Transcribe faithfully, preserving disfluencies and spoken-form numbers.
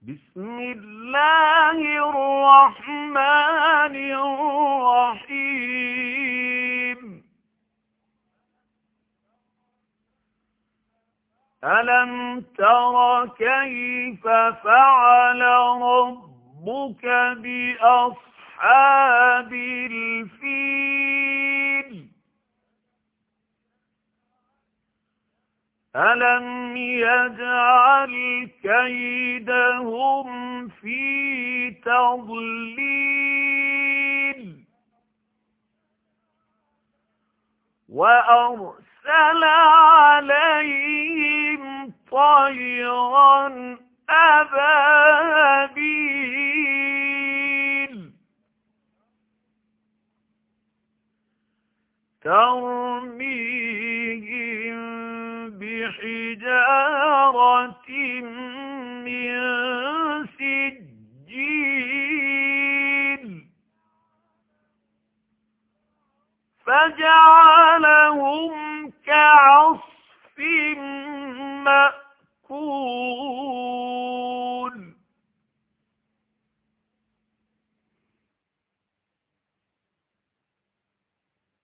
بسم الله الرحمن الرحيم. ألم تر كيف فعل ربك بأصحاب الفيل؟ ألم يجعل كيدهم في تضليل وأرسل عليهم طيرا أبابيل ترميهم بحجارة من سجيل فجعلهم كعصف مأكول.